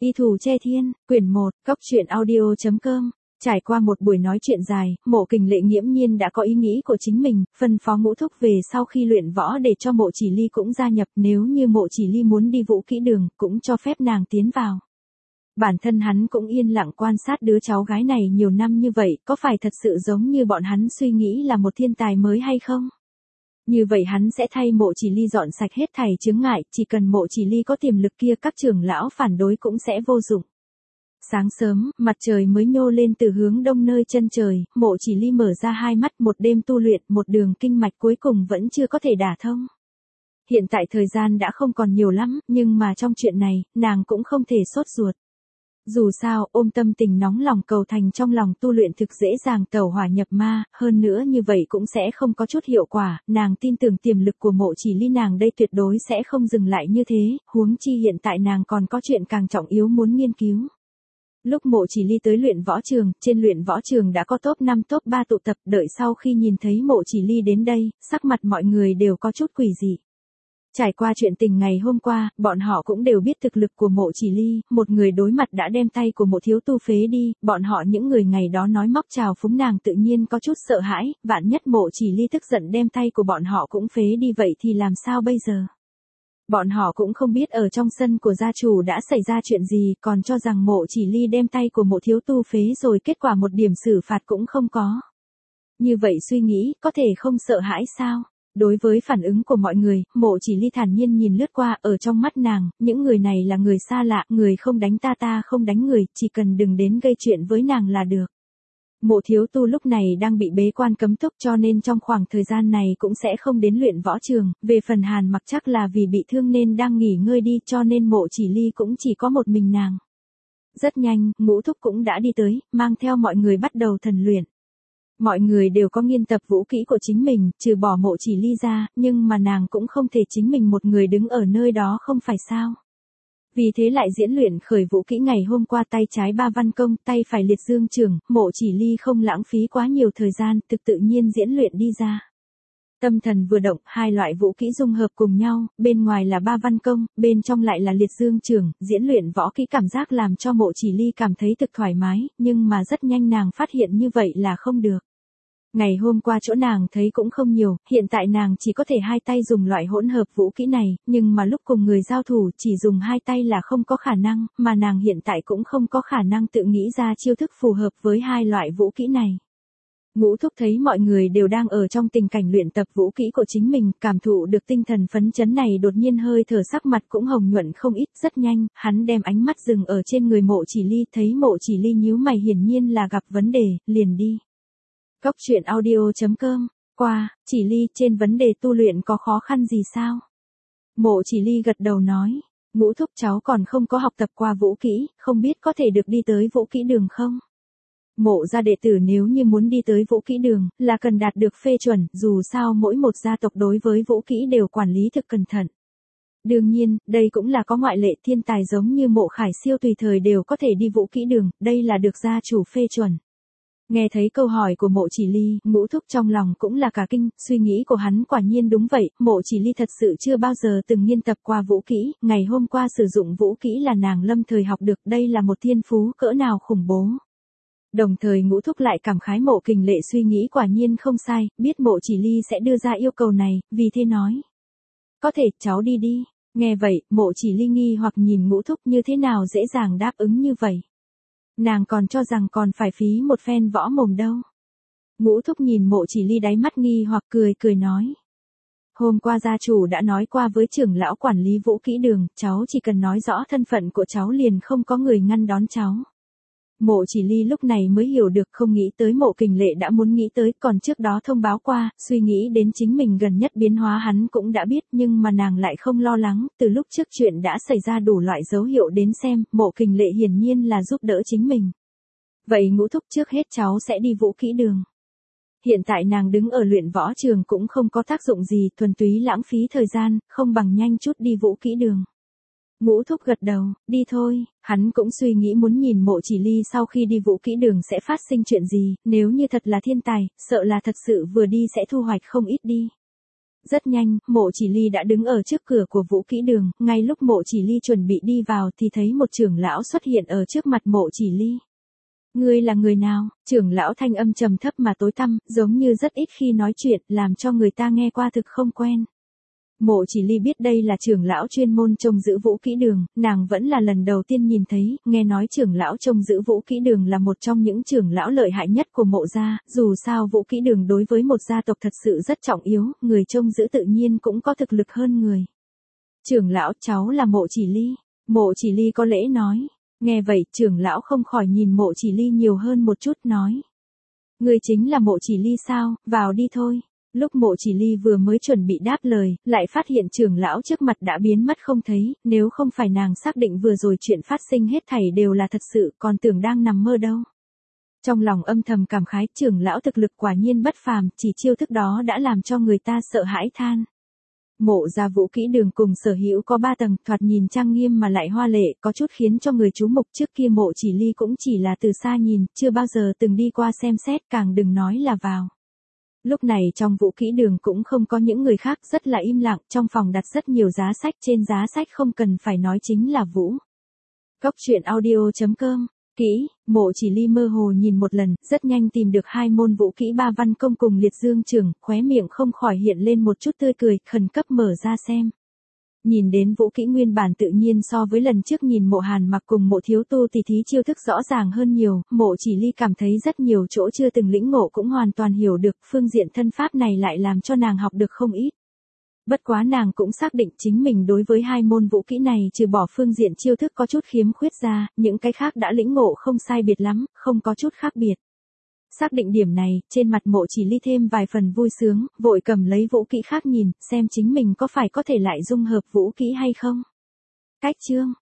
Y Thù Che Thiên, quyển 1, Cốc truyện audio.com. Trải qua một buổi nói chuyện dài, Mộ Kình Lệ nghiễm nhiên đã có ý nghĩ của chính mình, phân phó Ngũ Thúc về sau khi luyện võ để cho Mộ Chỉ Ly cũng gia nhập, nếu như Mộ Chỉ Ly muốn đi vũ kỹ đường, cũng cho phép nàng tiến vào. Bản thân hắn cũng yên lặng quan sát đứa cháu gái này nhiều năm như vậy, có phải thật sự giống như bọn hắn suy nghĩ là một thiên tài mới hay không? Như vậy hắn sẽ thay Mộ Chỉ Ly dọn sạch hết thảy chướng ngại, chỉ cần Mộ Chỉ Ly có tiềm lực kia các trưởng lão phản đối cũng sẽ vô dụng. Sáng sớm, mặt trời mới nhô lên từ hướng đông nơi chân trời, Mộ Chỉ Ly mở ra hai mắt, một đêm tu luyện, một đường kinh mạch cuối cùng vẫn chưa có thể đả thông. Hiện tại thời gian đã không còn nhiều lắm, nhưng mà trong chuyện này, nàng cũng không thể sốt ruột. Dù sao, ôm tâm tình nóng lòng cầu thành trong lòng tu luyện thực dễ dàng tẩu hỏa nhập ma, hơn nữa như vậy cũng sẽ không có chút hiệu quả, nàng tin tưởng tiềm lực của Mộ Chỉ Ly nàng đây tuyệt đối sẽ không dừng lại như thế, huống chi hiện tại nàng còn có chuyện càng trọng yếu muốn nghiên cứu. Lúc Mộ Chỉ Ly tới luyện võ trường, trên luyện võ trường đã có top 5 top 3 tụ tập, đợi sau khi nhìn thấy Mộ Chỉ Ly đến đây, sắc mặt mọi người đều có chút quỷ dị. Trải qua chuyện tình ngày hôm qua, bọn họ cũng đều biết thực lực của Mộ Chỉ Ly, một người đối mặt đã đem tay của Mộ thiếu tu phế đi, bọn họ những người ngày đó nói móc chào phúng nàng tự nhiên có chút sợ hãi, vạn nhất Mộ Chỉ Ly tức giận đem tay của bọn họ cũng phế đi vậy thì làm sao bây giờ? Bọn họ cũng không biết ở trong sân của gia chủ đã xảy ra chuyện gì, còn cho rằng Mộ Chỉ Ly đem tay của Mộ thiếu tu phế rồi kết quả một điểm xử phạt cũng không có. Như vậy suy nghĩ, có thể không sợ hãi sao? Đối với phản ứng của mọi người, Mộ Chỉ Ly thản nhiên nhìn lướt qua, ở trong mắt nàng, những người này là người xa lạ, người không đánh ta ta không đánh người, chỉ cần đừng đến gây chuyện với nàng là được. Mộ thiếu tu lúc này đang bị bế quan cấm túc cho nên trong khoảng thời gian này cũng sẽ không đến luyện võ trường, về phần Hàn Mặc chắc là vì bị thương nên đang nghỉ ngơi đi cho nên Mộ Chỉ Ly cũng chỉ có một mình nàng. Rất nhanh, Ngũ Thúc cũng đã đi tới, mang theo mọi người bắt đầu thần luyện. Mọi người đều có nghiên tập vũ kỹ của chính mình, trừ bỏ Mộ Chỉ Ly ra, nhưng mà nàng cũng không thể chính mình một người đứng ở nơi đó không phải sao. Vì thế lại diễn luyện khởi vũ kỹ ngày hôm qua tay trái ba văn công, tay phải liệt dương trưởng, Mộ Chỉ Ly không lãng phí quá nhiều thời gian, tự nhiên diễn luyện đi ra. Tâm thần vừa động, hai loại vũ kỹ dung hợp cùng nhau, bên ngoài là ba văn công, bên trong lại là liệt dương trưởng, diễn luyện võ kỹ cảm giác làm cho Mộ Chỉ Ly cảm thấy thực thoải mái, nhưng mà rất nhanh nàng phát hiện như vậy là không được. Ngày hôm qua chỗ nàng thấy cũng không nhiều, hiện tại nàng chỉ có thể hai tay dùng loại hỗn hợp vũ kỹ này, nhưng mà lúc cùng người giao thủ chỉ dùng hai tay là không có khả năng, mà nàng hiện tại cũng không có khả năng tự nghĩ ra chiêu thức phù hợp với hai loại vũ kỹ này. Ngũ Thúc thấy mọi người đều đang ở trong tình cảnh luyện tập vũ kỹ của chính mình, cảm thụ được tinh thần phấn chấn này đột nhiên hơi thở sắc mặt cũng hồng nhuận không ít, rất nhanh, hắn đem ánh mắt dừng ở trên người Mộ Chỉ Ly, thấy Mộ Chỉ Ly nhíu mày hiển nhiên là gặp vấn đề, liền đi. Cốc truyện audio.com, qua, Chỉ Ly, trên vấn đề tu luyện có khó khăn gì sao? Mộ Chỉ Ly gật đầu nói, Ngũ Thúc cháu còn không có học tập qua vũ kỹ, không biết có thể được đi tới vũ kỹ đường không? Mộ gia đệ tử nếu như muốn đi tới vũ kỹ đường, là cần đạt được phê chuẩn, dù sao mỗi một gia tộc đối với vũ kỹ đều quản lý thực cẩn thận. Đương nhiên, đây cũng là có ngoại lệ, thiên tài giống như Mộ Khải Siêu tùy thời đều có thể đi vũ kỹ đường, đây là được gia chủ phê chuẩn. Nghe thấy câu hỏi của Mộ Chỉ Ly, Ngũ Thúc trong lòng cũng là cả kinh, suy nghĩ của hắn quả nhiên đúng vậy, Mộ Chỉ Ly thật sự chưa bao giờ từng nghiên tập qua vũ kỹ, ngày hôm qua sử dụng vũ kỹ là nàng lâm thời học được, đây là một thiên phú cỡ nào khủng bố. Đồng thời Ngũ Thúc lại cảm khái Mộ Kình Lệ suy nghĩ quả nhiên không sai, biết Mộ Chỉ Ly sẽ đưa ra yêu cầu này, vì thế nói. Có thể, cháu đi đi. Nghe vậy, Mộ Chỉ Ly nghi hoặc nhìn Ngũ Thúc như thế nào dễ dàng đáp ứng như vậy. Nàng còn cho rằng còn phải phí một phen võ mồm đâu. Ngũ Thúc nhìn Mộ Chỉ Ly đáy mắt nghi hoặc cười nói. Hôm qua gia chủ đã nói qua với trưởng lão quản lý vũ kỹ đường, cháu chỉ cần nói rõ thân phận của cháu liền không có người ngăn đón cháu. Mộ Chỉ Ly lúc này mới hiểu được, không nghĩ tới Mộ Kình Lệ đã muốn nghĩ tới, còn trước đó thông báo qua, suy nghĩ đến chính mình gần nhất biến hóa hắn cũng đã biết, nhưng mà nàng lại không lo lắng, từ lúc trước chuyện đã xảy ra đủ loại dấu hiệu đến xem, Mộ Kình Lệ hiển nhiên là giúp đỡ chính mình. Vậy Ngũ Thúc trước hết cháu sẽ đi vũ kỹ đường. Hiện tại nàng đứng ở luyện võ trường cũng không có tác dụng gì, thuần túy lãng phí thời gian, không bằng nhanh chút đi vũ kỹ đường. Ngũ Thúc gật đầu, đi thôi, hắn cũng suy nghĩ muốn nhìn Mộ Chỉ Ly sau khi đi vũ kỹ đường sẽ phát sinh chuyện gì, nếu như thật là thiên tài, sợ là thật sự vừa đi sẽ thu hoạch không ít đi. Rất nhanh, Mộ Chỉ Ly đã đứng ở trước cửa của Vũ Kỹ Đường, ngay lúc Mộ Chỉ Ly chuẩn bị đi vào thì thấy một trưởng lão xuất hiện ở trước mặt Mộ Chỉ Ly. Ngươi là người nào? Trưởng lão thanh âm trầm thấp mà tối tăm, giống như rất ít khi nói chuyện, làm cho người ta nghe qua thực không quen. Mộ Chỉ Ly biết đây là trưởng lão chuyên môn trông giữ Vũ Kỹ Đường, nàng vẫn là lần đầu tiên nhìn thấy, nghe nói trưởng lão trông giữ Vũ Kỹ Đường là một trong những trưởng lão lợi hại nhất của Mộ gia, dù sao Vũ Kỹ Đường đối với một gia tộc thật sự rất trọng yếu, người trông giữ tự nhiên cũng có thực lực hơn người. Trưởng lão, cháu là Mộ Chỉ Ly. Mộ Chỉ Ly có lễ nói. Nghe vậy, trưởng lão không khỏi nhìn Mộ Chỉ Ly nhiều hơn một chút nói. Ngươi chính là Mộ Chỉ Ly sao, vào đi thôi. Lúc Mộ Chỉ Ly vừa mới chuẩn bị đáp lời, lại phát hiện trưởng lão trước mặt đã biến mất không thấy, nếu không phải nàng xác định vừa rồi chuyện phát sinh hết thảy đều là thật sự, còn tưởng đang nằm mơ đâu. Trong lòng âm thầm cảm khái, trưởng lão thực lực quả nhiên bất phàm, chỉ chiêu thức đó đã làm cho người ta sợ hãi than. Mộ gia Vũ Kỹ Đường cùng sở hữu có 3 tầng, thoạt nhìn trang nghiêm mà lại hoa lệ, có chút khiến cho người chú mục. Trước kia Mộ Chỉ Ly cũng chỉ là từ xa nhìn, chưa bao giờ từng đi qua xem xét, càng đừng nói là vào. Lúc này trong Vũ Kỹ Đường cũng không có những người khác, rất là im lặng, trong phòng đặt rất nhiều giá sách, trên giá sách không cần phải nói chính là Vũ. Cốc truyện audio.com. Kỹ, Mộ Chỉ Ly mơ hồ nhìn một lần, rất nhanh tìm được 2 môn vũ kỹ 3 văn công cùng liệt dương trường, khóe miệng không khỏi hiện lên một chút tươi cười, khẩn cấp mở ra xem. Nhìn đến vũ kỹ nguyên bản tự nhiên so với lần trước nhìn Mộ Hàn Mặc cùng Mộ Thiếu Tu tỷ thí chiêu thức rõ ràng hơn nhiều, Mộ Chỉ Ly cảm thấy rất nhiều chỗ chưa từng lĩnh ngộ cũng hoàn toàn hiểu được, phương diện thân pháp này lại làm cho nàng học được không ít. Bất quá nàng cũng xác định chính mình đối với 2 môn vũ kỹ này trừ bỏ phương diện chiêu thức có chút khiếm khuyết ra, những cái khác đã lĩnh ngộ không sai biệt lắm, không có chút khác biệt. Xác định điểm này, trên mặt Mộ Chỉ Ly thêm vài phần vui sướng, vội cầm lấy vũ kỹ khác nhìn, xem chính mình có phải có thể lại dung hợp vũ kỹ hay không. Cách chương